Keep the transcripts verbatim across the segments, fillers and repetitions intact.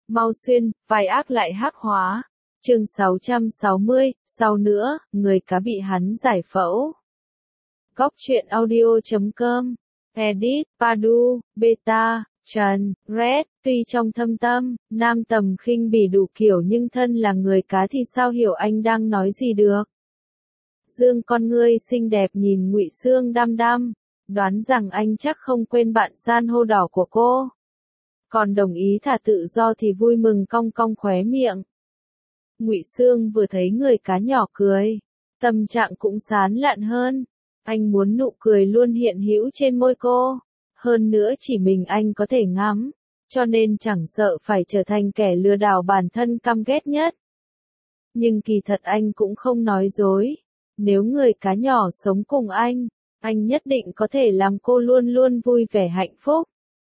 Mau xuyên, vai ác lại hắc hóa. Chương sáu trăm sáu mươi, sau nữa, người cá bị hắn giải phẫu. Góc truyện audio chấm com. Edit, Padu, Beta, Trần, Red, tuy trong thâm tâm, Nam Tầm khinh bỉ đủ kiểu nhưng thân là người cá thì sao hiểu anh đang nói gì được. Dương con ngươi xinh đẹp nhìn Ngụy Xương đăm đăm, đoán rằng anh chắc không quên bạn san hô đỏ của cô. Còn đồng ý thả tự do thì vui mừng cong cong khóe miệng. Ngụy Xương vừa thấy người cá nhỏ cười, tâm trạng cũng sán lạn hơn. Anh muốn nụ cười luôn hiện hữu trên môi cô. Hơn nữa chỉ mình anh có thể ngắm, cho nên chẳng sợ phải trở thành kẻ lừa đảo bản thân căm ghét nhất. Nhưng kỳ thật anh cũng không nói dối. Nếu người cá nhỏ sống cùng anh, anh nhất định có thể làm cô luôn luôn vui vẻ hạnh phúc.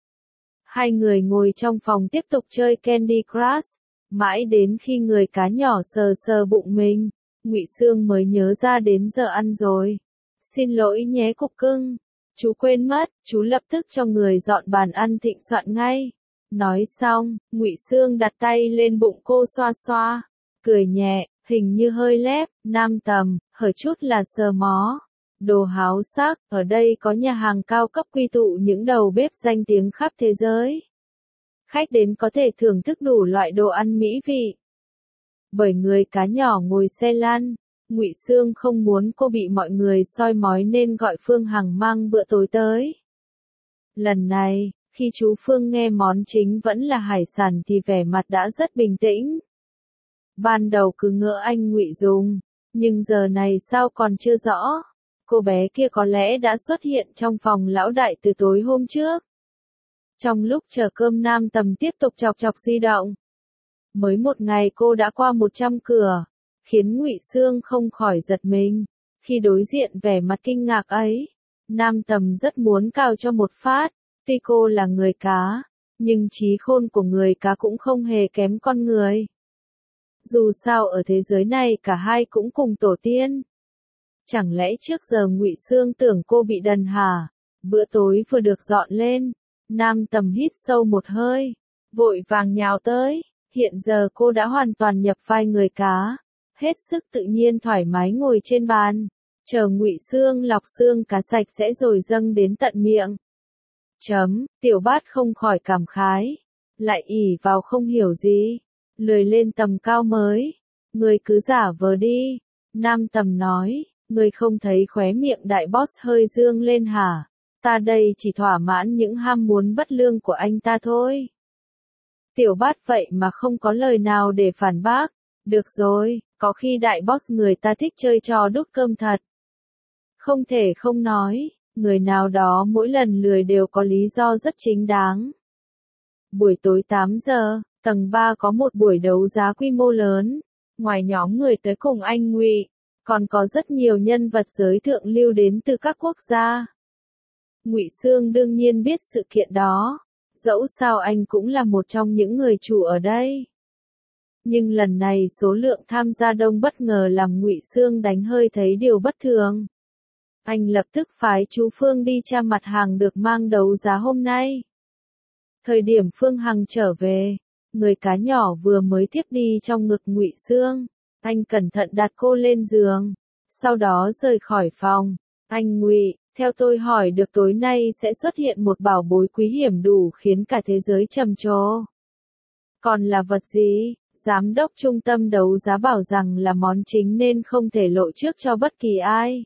Hai người ngồi trong phòng tiếp tục chơi Candy Crush, mãi đến khi người cá nhỏ sờ sờ bụng mình, Ngụy Xương mới nhớ ra đến giờ ăn rồi. Xin lỗi nhé cục cưng, chú quên mất, chú lập tức cho người dọn bàn ăn thịnh soạn ngay. Nói xong, Ngụy Xương đặt tay lên bụng cô xoa xoa, cười nhẹ, hình như hơi lép, Nam Tầm, hở chút là sờ mó. Đồ háo sắc, ở đây có nhà hàng cao cấp quy tụ những đầu bếp danh tiếng khắp thế giới. Khách đến có thể thưởng thức đủ loại đồ ăn mỹ vị. Bởi người cá nhỏ ngồi xe lăn, Ngụy Xương không muốn cô bị mọi người soi mói nên gọi Phương Hằng mang bữa tối tới. Lần này, khi chú Phương nghe món chính vẫn là hải sản thì vẻ mặt đã rất bình tĩnh. Ban đầu cứ ngỡ anh Ngụy dùng, nhưng giờ này sao còn chưa rõ. Cô bé kia có lẽ đã xuất hiện trong phòng lão đại từ tối hôm trước. Trong lúc chờ cơm Nam Tầm tiếp tục chọc chọc di động. Mới một ngày cô đã qua một trăm cửa, khiến Ngụy Xương không khỏi giật mình. Khi đối diện vẻ mặt kinh ngạc ấy, Nam Tầm rất muốn cào cho một phát. Tuy cô là người cá, nhưng trí khôn của người cá cũng không hề kém con người. Dù sao ở thế giới này cả hai cũng cùng tổ tiên. Chẳng lẽ trước giờ Ngụy Xương tưởng cô bị đần hả? Bữa tối vừa được dọn lên, Nam Tầm hít sâu một hơi, vội vàng nhào tới. Hiện giờ cô đã hoàn toàn nhập vai người cá, hết sức tự nhiên thoải mái ngồi trên bàn, chờ Ngụy Xương lọc xương cá sạch sẽ rồi dâng đến tận miệng. Chấm, Tiểu Bát không khỏi cảm khái, lại ỉ vào không hiểu gì, lười lên tầm cao mới. Người cứ giả vờ đi, Nam Tầm nói. Người không thấy khóe miệng đại boss hơi dương lên hả? Ta đây chỉ thỏa mãn những ham muốn bất lương của anh ta thôi. Tiểu Bát vậy mà không có lời nào để phản bác. Được rồi, có khi đại boss người ta thích chơi trò đút cơm thật. Không thể không nói, người nào đó mỗi lần lười đều có lý do rất chính đáng. Buổi tối tám giờ, tầng ba có một buổi đấu giá quy mô lớn. Ngoài nhóm người tới cùng anh Ngụy, còn có rất nhiều nhân vật giới thượng lưu đến từ các quốc gia. Ngụy Xương đương nhiên biết sự kiện đó, dẫu sao anh cũng là một trong những người chủ ở đây. Nhưng lần này số lượng tham gia đông bất ngờ làm Ngụy Xương đánh hơi thấy điều bất thường. Anh lập tức phái chú Phương đi tra mặt hàng được mang đấu giá hôm nay. Thời điểm Phương Hằng trở về, người cá nhỏ vừa mới tiếp đi trong ngực Ngụy Xương. Anh cẩn thận đặt cô lên giường, sau đó rời khỏi phòng. Anh Ngụy, theo tôi hỏi được tối nay sẽ xuất hiện một bảo bối quý hiếm đủ khiến cả thế giới trầm trồ. Còn là vật gì? Giám đốc trung tâm đấu giá bảo rằng là món chính nên không thể lộ trước cho bất kỳ ai.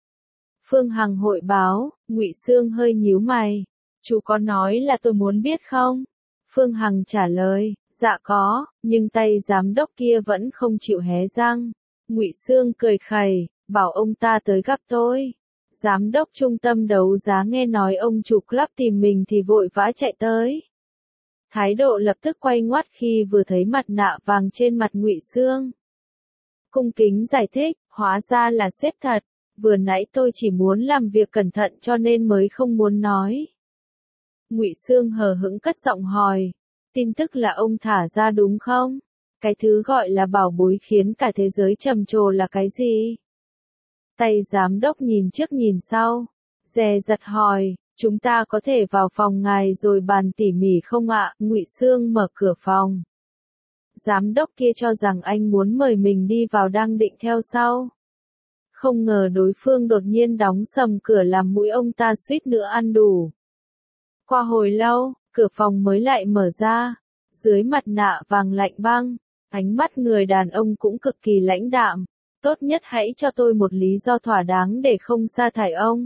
Phương Hằng hội báo, Ngụy Xương hơi nhíu mày. Chú có nói là tôi muốn biết không? Phương Hằng trả lời, dạ có, nhưng tay giám đốc kia vẫn không chịu hé răng. Ngụy Xương cười khẩy, bảo ông ta tới gặp tôi. Giám đốc trung tâm đấu giá nghe nói ông chủ club tìm mình thì vội vã chạy tới. Thái độ lập tức quay ngoắt khi vừa thấy mặt nạ vàng trên mặt Ngụy Xương. Cung kính giải thích, hóa ra là sếp thật, vừa nãy tôi chỉ muốn làm việc cẩn thận cho nên mới không muốn nói. Ngụy Xương hờ hững cất giọng hỏi. Tin tức là ông thả ra đúng không? Cái thứ gọi là bảo bối khiến cả thế giới trầm trồ là cái gì? Tay giám đốc nhìn trước nhìn sau, dè dặt hỏi, chúng ta có thể vào phòng ngài rồi bàn tỉ mỉ không ạ? Ngụy Xương mở cửa phòng. Giám đốc kia cho rằng anh muốn mời mình đi vào đang định theo sau. Không ngờ đối phương đột nhiên đóng sầm cửa làm mũi ông ta suýt nữa ăn đủ. Qua hồi lâu, cửa phòng mới lại mở ra. Dưới mặt nạ vàng lạnh băng, ánh mắt người đàn ông cũng cực kỳ lãnh đạm. Tốt nhất hãy cho tôi một lý do thỏa đáng để không sa thải ông.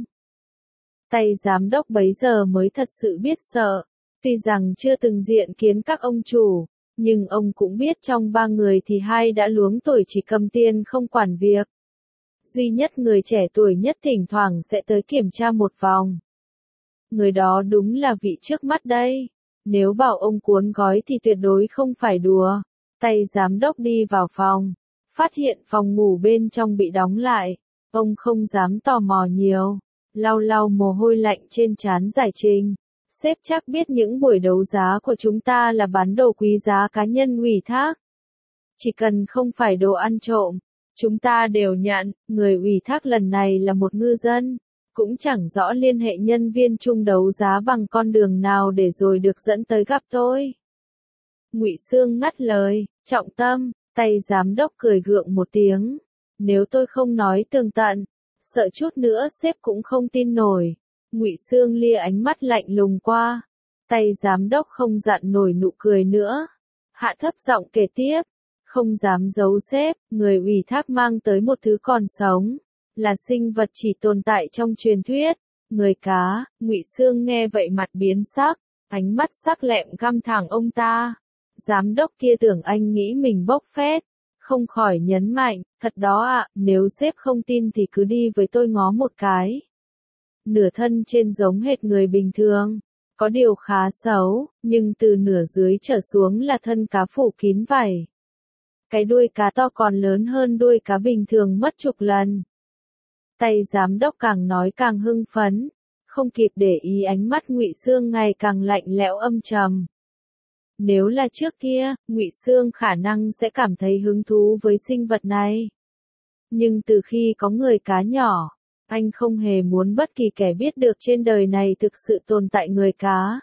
Tay giám đốc bấy giờ mới thật sự biết sợ. Tuy rằng chưa từng diện kiến các ông chủ, nhưng ông cũng biết trong ba người thì hai đã luống tuổi chỉ cầm tiền không quản việc. Duy nhất người trẻ tuổi nhất thỉnh thoảng sẽ tới kiểm tra một vòng. Người đó đúng là vị trước mắt đây. Nếu bảo ông cuốn gói thì tuyệt đối không phải đùa. Tay giám đốc đi vào phòng, phát hiện phòng ngủ bên trong bị đóng lại. Ông không dám tò mò nhiều, lau lau mồ hôi lạnh trên trán giải trình. Sếp chắc biết những buổi đấu giá của chúng ta là bán đồ quý giá cá nhân ủy thác. Chỉ cần không phải đồ ăn trộm, chúng ta đều nhận. Người ủy thác lần này là một ngư dân, cũng chẳng rõ liên hệ nhân viên chung đấu giá bằng con đường nào để rồi được dẫn tới gặp tôi. Ngụy Xương ngắt lời, trọng tâm. Tay giám đốc cười gượng một tiếng. Nếu tôi không nói tường tận, sợ chút nữa sếp cũng không tin nổi. Ngụy Xương lia ánh mắt lạnh lùng qua. Tay giám đốc không dặn nổi nụ cười nữa. Hạ thấp giọng kể tiếp. Không dám giấu sếp, người ủy thác mang tới một thứ còn sống. Là sinh vật chỉ tồn tại trong truyền thuyết. Người cá. Ngụy Xương nghe vậy mặt biến sắc. Ánh mắt sắc lẹm găm thẳng ông ta. Giám đốc kia tưởng anh nghĩ mình bốc phét. Không khỏi nhấn mạnh, thật đó ạ, nếu sếp không tin thì cứ đi với tôi ngó một cái. Nửa thân trên giống hệt người bình thường, có điều khá xấu, nhưng từ nửa dưới trở xuống là thân cá phủ kín vảy. Cái đuôi cá to còn lớn hơn đuôi cá bình thường mất chục lần. Tay giám đốc càng nói càng hưng phấn, không kịp để ý ánh mắt Ngụy Xương ngày càng lạnh lẽo âm trầm. Nếu là trước kia, Ngụy Xương khả năng sẽ cảm thấy hứng thú với sinh vật này. Nhưng từ khi có người cá nhỏ, anh không hề muốn bất kỳ kẻ biết được trên đời này thực sự tồn tại người cá.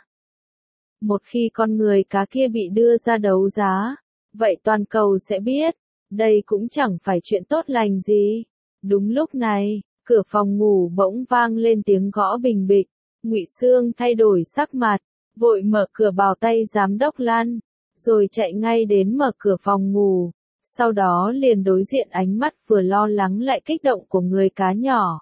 Một khi con người cá kia bị đưa ra đấu giá, vậy toàn cầu sẽ biết, đây cũng chẳng phải chuyện tốt lành gì. Đúng lúc này, cửa phòng ngủ bỗng vang lên tiếng gõ bình bịch, Ngụy Xương thay đổi sắc mặt, vội mở cửa bảo tay giám đốc lăn, rồi chạy ngay đến mở cửa phòng ngủ, sau đó liền đối diện ánh mắt vừa lo lắng lại kích động của người cá nhỏ.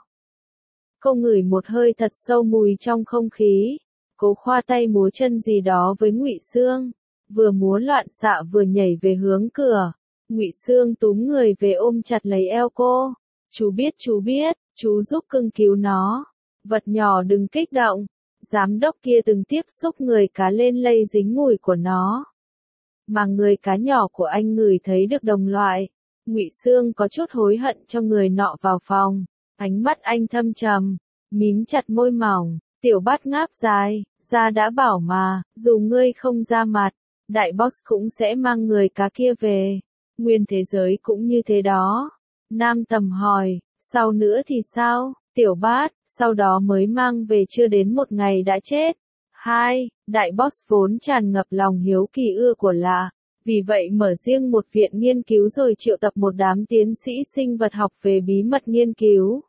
Cô ngửi một hơi thật sâu mùi trong không khí, cố khoa tay múa chân gì đó với Ngụy Xương, vừa múa loạn xạ vừa nhảy về hướng cửa. Ngụy Xương túm người về ôm chặt lấy eo cô. Chú biết chú biết, chú giúp cưng cứu nó. Vật nhỏ đừng kích động. Giám đốc kia từng tiếp xúc người cá lên lây dính mùi của nó. Mà người cá nhỏ của anh ngửi thấy được đồng loại. Ngụy Xương có chút hối hận cho người nọ vào phòng. Ánh mắt anh thâm trầm, mím chặt môi mỏng, tiểu bát ngáp dài, ra đã bảo mà, dù ngươi không ra mặt, đại boss cũng sẽ mang người cá kia về. Nguyên thế giới cũng như thế đó. Nam Tầm hỏi, sau nữa thì sao? Tiểu bát, sau đó mới mang về chưa đến một ngày đã chết. Hai, đại boss vốn tràn ngập lòng hiếu kỳ ưa của lạ, vì vậy mở riêng một viện nghiên cứu rồi triệu tập một đám tiến sĩ sinh vật học về bí mật nghiên cứu.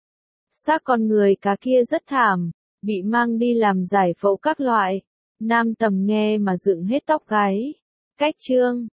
Xác con người cá kia rất thảm, bị mang đi làm giải phẫu các loại. Nam Tầm nghe mà dựng hết tóc gáy. Cách chương